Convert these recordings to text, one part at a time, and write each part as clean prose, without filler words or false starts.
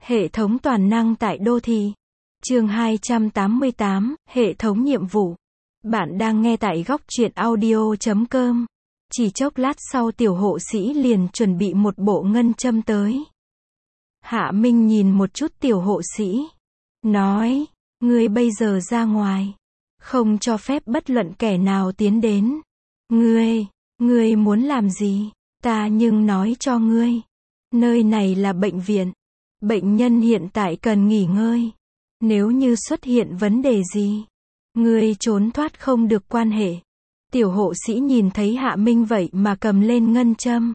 Hệ thống toàn năng tại đô thị. Chương 288, hệ thống nhiệm vụ. Bạn đang nghe tại góc truyện audio.com. Chỉ chốc lát sau tiểu hộ sĩ liền chuẩn bị một bộ ngân châm tới. Hạ Minh nhìn một chút tiểu hộ sĩ. Nói, ngươi bây giờ ra ngoài. Không cho phép bất luận kẻ nào tiến đến. Ngươi muốn làm gì? Ta nhưng nói cho ngươi. Nơi này là bệnh viện. Bệnh nhân hiện tại cần nghỉ ngơi. Nếu như xuất hiện vấn đề gì, ngươi trốn thoát không được quan hệ. Tiểu hộ sĩ nhìn thấy Hạ Minh vậy mà cầm lên ngân châm.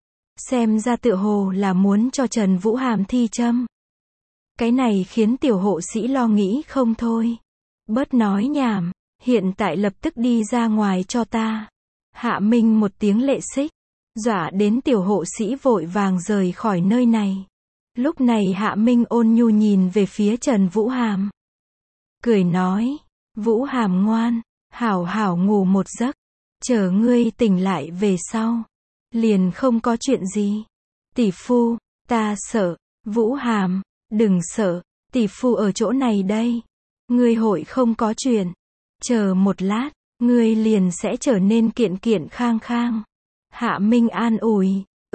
Xem ra tựa hồ là muốn cho Trần Vũ Hàm thi châm. Cái này khiến tiểu hộ sĩ lo nghĩ không thôi. Bớt nói nhảm, hiện tại lập tức đi ra ngoài cho ta. Hạ Minh một tiếng lệ xích, dọa đến tiểu hộ sĩ vội vàng rời khỏi nơi này. Lúc này Hạ Minh ôn nhu nhìn về phía Trần Vũ Hàm. Cười nói, Vũ Hàm ngoan, hảo hảo ngủ một giấc. Chờ ngươi tỉnh lại về sau. Liền không có chuyện gì. Tỷ phu, ta sợ. Vũ Hàm, đừng sợ. Tỷ phu ở chỗ này đây. Ngươi hội không có chuyện. Chờ một lát, ngươi liền sẽ trở nên kiện kiện khang khang. Hạ Minh an ủi,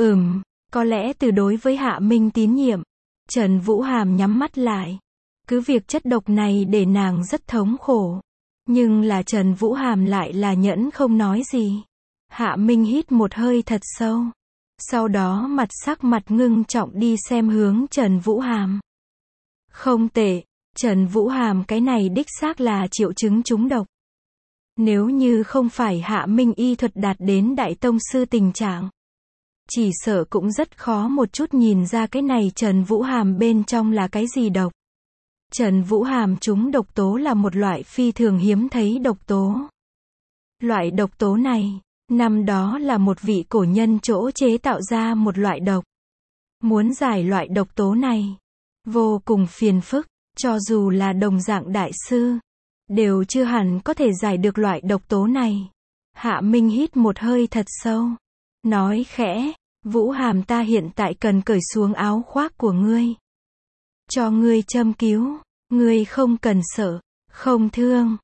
có lẽ từ đối với Hạ Minh tín nhiệm, Trần Vũ Hàm nhắm mắt lại. Cứ việc chất độc này để nàng rất thống khổ. Nhưng là Trần Vũ Hàm lại là nhẫn không nói gì. Hạ Minh hít một hơi thật sâu. Sau đó sắc mặt ngưng trọng đi xem hướng Trần Vũ Hàm. Không tệ, Trần Vũ Hàm cái này đích xác là triệu chứng trúng độc. Nếu như không phải Hạ Minh y thuật đạt đến đại tông sư tình trạng, chỉ sợ cũng rất khó một chút nhìn ra cái này Trần Vũ Hàm bên trong là cái gì độc. Trần Vũ Hàm trúng độc tố là một loại phi thường hiếm thấy độc tố. Loại độc tố này, năm đó là một vị cổ nhân chỗ chế tạo ra một loại độc. Muốn giải loại độc tố này, vô cùng phiền phức, cho dù là đồng dạng đại sư, đều chưa hẳn có thể giải được loại độc tố này. Hạ Minh hít một hơi thật sâu, nói khẽ, Vũ Hàm ta hiện tại cần cởi xuống áo khoác của ngươi. Cho ngươi châm cứu, ngươi không cần sợ, không thương,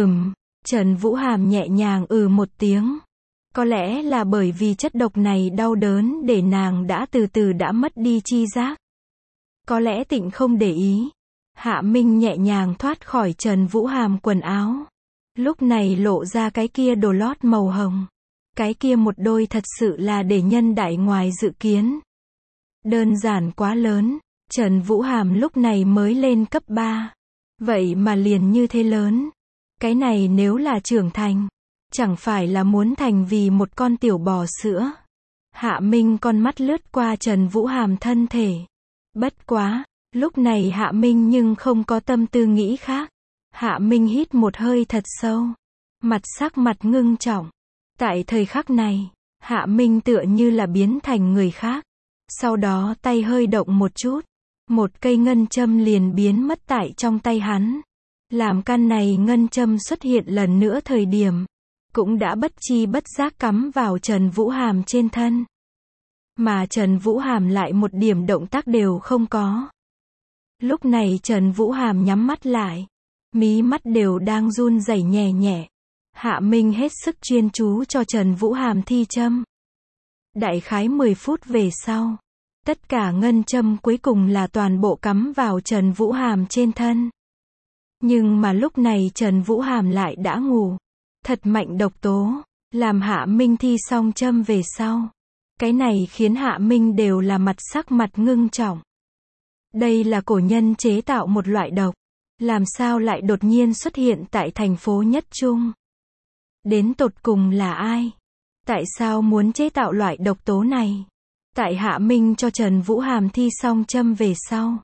Trần Vũ Hàm nhẹ nhàng một tiếng. Có lẽ là bởi vì chất độc này đau đớn để nàng đã từ từ đã mất đi chi giác. Có lẽ tịnh không để ý. Hạ Minh nhẹ nhàng thoát khỏi Trần Vũ Hàm quần áo. Lúc này lộ ra cái kia đồ lót màu hồng. Cái kia một đôi thật sự là để nhân đại ngoài dự kiến. Đơn giản quá lớn. Trần Vũ Hàm lúc này mới lên cấp 3. Vậy mà liền như thế lớn. Cái này nếu là trưởng thành, chẳng phải là muốn thành vì một con tiểu bò sữa. Hạ Minh con mắt lướt qua Trần Vũ Hàm thân thể. Bất quá, lúc này Hạ Minh nhưng không có tâm tư nghĩ khác. Hạ Minh hít một hơi thật sâu. Sắc mặt ngưng trọng. Tại thời khắc này, Hạ Minh tựa như là biến thành người khác. Sau đó tay hơi động một chút. Một cây ngân châm liền biến mất tại trong tay hắn. Làm căn này ngân châm xuất hiện lần nữa thời điểm, cũng đã bất chi bất giác cắm vào Trần Vũ Hàm trên thân. Mà Trần Vũ Hàm lại một điểm động tác đều không có. Lúc này Trần Vũ Hàm nhắm mắt lại. Mí mắt đều đang run rẩy nhẹ nhẹ. Hạ Minh hết sức chuyên chú cho Trần Vũ Hàm thi châm. Đại khái 10 phút về sau, tất cả ngân châm cuối cùng là toàn bộ cắm vào Trần Vũ Hàm trên thân. Nhưng mà lúc này Trần Vũ Hàm lại đã ngủ. Thật mạnh độc tố, làm Hạ Minh thi xong châm về sau. Cái này khiến Hạ Minh đều là sắc mặt ngưng trọng. Đây là cổ nhân chế tạo một loại độc. Làm sao lại đột nhiên xuất hiện tại thành phố Nhất Trung? Đến tột cùng là ai? Tại sao muốn chế tạo loại độc tố này? Tại Hạ Minh cho Trần Vũ Hàm thi xong châm về sau,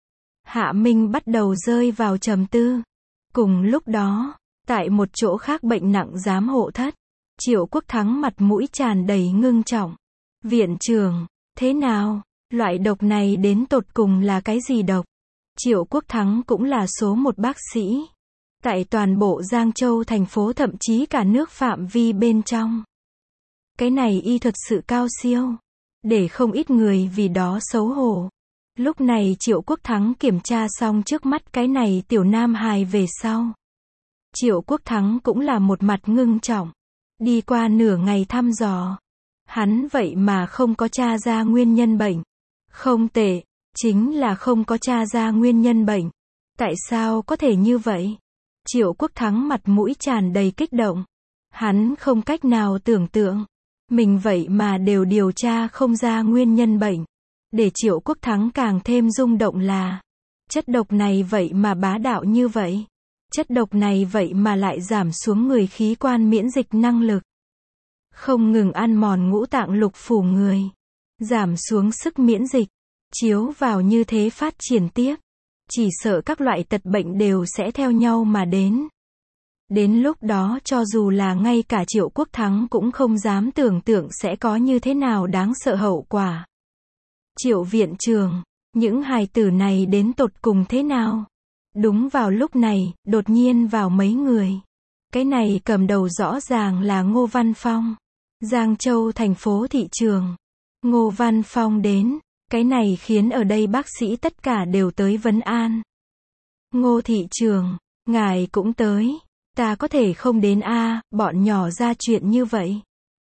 Hạ Minh bắt đầu rơi vào trầm tư. Cùng lúc đó, tại một chỗ khác bệnh nặng giám hộ thất, Triệu Quốc Thắng mặt mũi tràn đầy ngưng trọng. Viện trưởng, thế nào? Loại độc này đến tột cùng là cái gì độc? Triệu Quốc Thắng cũng là số một bác sĩ. Tại toàn bộ Giang Châu thành phố thậm chí cả nước phạm vi bên trong. Cái này y thuật sự cao siêu. Để không ít người vì đó xấu hổ. Lúc này Triệu Quốc Thắng kiểm tra xong trước mắt cái này tiểu nam hài về sau. Triệu Quốc Thắng cũng là một mặt ngưng trọng. Đi qua nửa ngày thăm dò. Hắn vậy mà không có tra ra nguyên nhân bệnh. Không tệ, chính là không có tra ra nguyên nhân bệnh. Tại sao có thể như vậy? Triệu Quốc Thắng mặt mũi tràn đầy kích động. Hắn không cách nào tưởng tượng. Mình vậy mà đều điều tra không ra nguyên nhân bệnh. Để Triệu Quốc Thắng càng thêm rung động là chất độc này vậy mà bá đạo như vậy. Chất độc này vậy mà lại giảm xuống người khí quan miễn dịch năng lực. Không ngừng ăn mòn ngũ tạng lục phủ người. Giảm xuống sức miễn dịch. Chiếu vào như thế phát triển tiếp. Chỉ sợ các loại tật bệnh đều sẽ theo nhau mà đến. Đến lúc đó cho dù là ngay cả Triệu Quốc Thắng cũng không dám tưởng tượng sẽ có như thế nào đáng sợ hậu quả. Triệu viện trưởng, những hài tử này đến tột cùng thế nào? Đúng vào lúc này, đột nhiên vào mấy người. Cái này cầm đầu rõ ràng là Ngô Văn Phong. Giang Châu thành phố thị trường. Ngô Văn Phong đến. Cái này khiến ở đây bác sĩ tất cả đều tới vấn an. Ngô thị trường, ngài cũng tới. Ta có thể không đến a, bọn nhỏ ra chuyện như vậy.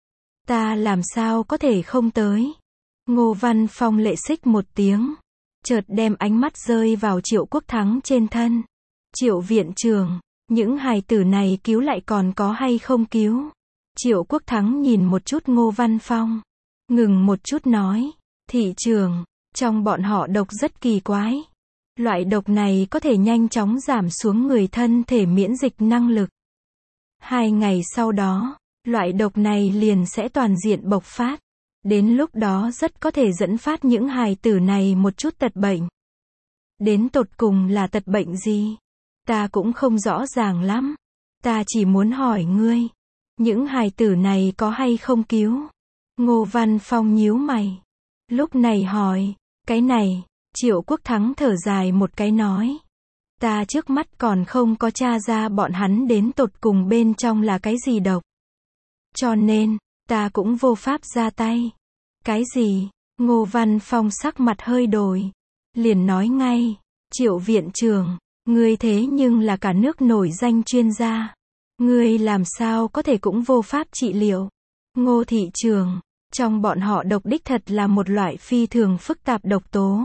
Ta làm sao có thể không tới. Ngô Văn Phong lệ xích một tiếng. Chợt đem ánh mắt rơi vào Triệu Quốc Thắng trên thân. Triệu viện trưởng, những hài tử này cứu lại còn có hay không cứu? Triệu Quốc Thắng nhìn một chút Ngô Văn Phong. Ngừng một chút nói. Thị trường, trong bọn họ độc rất kỳ quái. Loại độc này có thể nhanh chóng giảm xuống người thân thể miễn dịch năng lực. 2 ngày sau đó, loại độc này liền sẽ toàn diện bộc phát. Đến lúc đó rất có thể dẫn phát những hài tử này một chút tật bệnh. Đến tột cùng là tật bệnh gì? Ta cũng không rõ ràng lắm. Ta chỉ muốn hỏi ngươi. Những hài tử này có hay không cứu? Ngô Văn Phong nhíu mày. Lúc này hỏi. Cái này, Triệu Quốc Thắng thở dài một cái nói. Ta trước mắt còn không có tra ra bọn hắn đến tột cùng bên trong là cái gì độc. Cho nên, ta cũng vô pháp ra tay. Cái gì? Ngô Văn Phong sắc mặt hơi đổi. Liền nói ngay. Triệu viện trưởng, ngươi thế nhưng là cả nước nổi danh chuyên gia. Ngươi làm sao có thể cũng vô pháp trị liệu. Ngô thị trường, trong bọn họ độc đích thật là một loại phi thường phức tạp độc tố.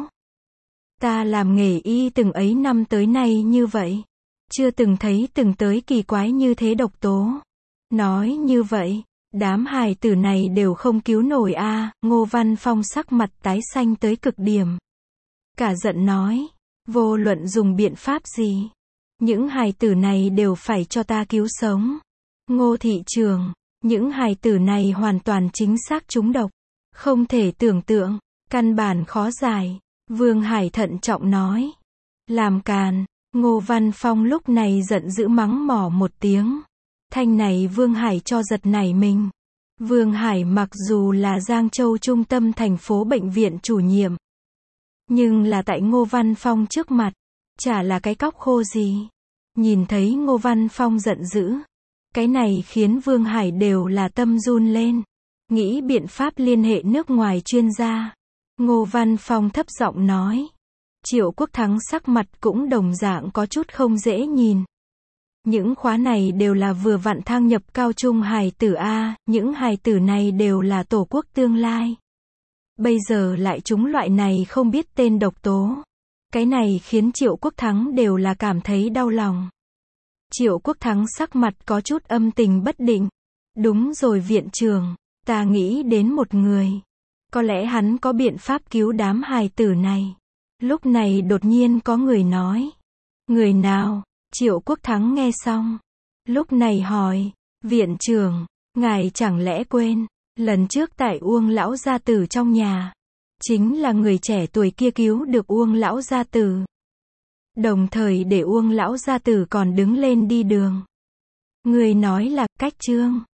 Ta làm nghề y từng ấy năm tới nay như vậy. Chưa từng thấy từng tới kỳ quái như thế độc tố. Nói như vậy, đám hài tử này đều không cứu nổi a. Ngô Văn Phong sắc mặt tái xanh tới cực điểm. Cả giận nói, vô luận dùng biện pháp gì, những hài tử này đều phải cho ta cứu sống. Ngô thị trường, những hài tử này hoàn toàn chính xác trúng độc. Không thể tưởng tượng, căn bản khó giải. Vương Hải thận trọng nói. Làm càn. Ngô Văn Phong lúc này giận dữ mắng mỏ một tiếng. Thanh này Vương Hải cho giật nảy mình. Vương Hải mặc dù là Giang Châu trung tâm thành phố bệnh viện chủ nhiệm, nhưng là tại Ngô Văn Phong trước mặt, chả là cái cóc khô gì. Nhìn thấy Ngô Văn Phong giận dữ, cái này khiến Vương Hải đều là tâm run lên. Nghĩ biện pháp liên hệ nước ngoài chuyên gia. Ngô Văn Phong thấp giọng nói. Triệu Quốc Thắng sắc mặt cũng đồng dạng có chút không dễ nhìn. Những khóa này đều là vừa vặn thăng nhập cao trung hài tử A, những hài tử này đều là tổ quốc tương lai. Bây giờ lại trúng loại này không biết tên độc tố. Cái này khiến Triệu Quốc Thắng đều là cảm thấy đau lòng. Triệu Quốc Thắng sắc mặt có chút âm tình bất định. Đúng rồi viện trưởng, ta nghĩ đến một người. Có lẽ hắn có biện pháp cứu đám hài tử này. Lúc này đột nhiên có người nói. Người nào? Triệu Quốc Thắng nghe xong. Lúc này hỏi. Viện trưởng, ngài chẳng lẽ quên. Lần trước tại Uông lão gia tử trong nhà. Chính là người trẻ tuổi kia cứu được Uông lão gia tử. Đồng thời để Uông lão gia tử còn đứng lên đi đường. Người nói là Cách Trương.